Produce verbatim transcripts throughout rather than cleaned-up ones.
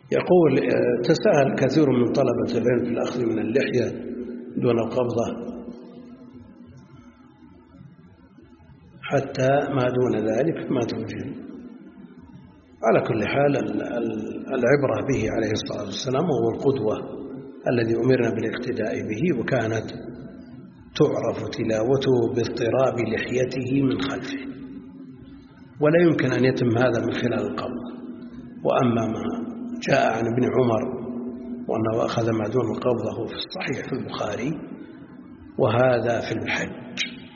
يقول تساءل كثير من طلبة العلم في الأخذ من اللحية دون القبضة حتى ما دون ذلك ما توجه. على كل حال العبرة به عليه الصلاة والسلام وهو القدوة الذي أمرنا بالاقتداء به، وكانت تعرف تلاوته باضطراب لحيته من خلفه، ولا يمكن أن يتم هذا من خلال القبض. وأما ما جاء عن ابن عمر وأنه أخذ ما دون القبضة في الصحيح في البخاري، وهذا في الحج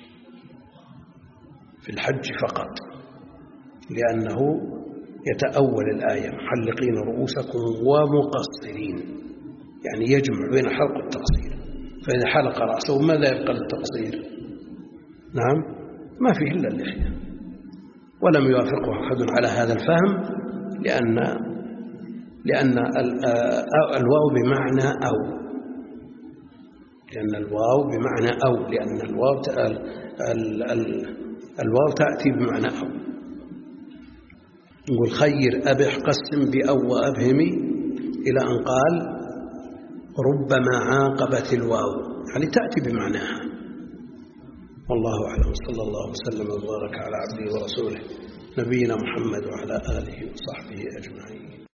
في الحج فقط، لأنه يتأول الآية محلقين رؤوسكم ومقصرين، يعني يجمع بين الحلق والتقصير. فإذا حلق رأسه ماذا يبقى للتقصير؟ نعم، ما فيه إلا اللحية. ولم يوافقه أحد على هذا الفهم، لأن لأن الواو بمعنى أو لأن الواو بمعنى أو لأن الواو الواو تأتي بمعنى أو. نقول خير أبح قسم بأو وأبهمي، إلى أن قال ربما عاقبت الواو، يعني تأتي بمعناها. والله أعلم، صلى الله وسلم وبارك على عبده ورسوله نبينا محمد وعلى آله وصحبه أجمعين.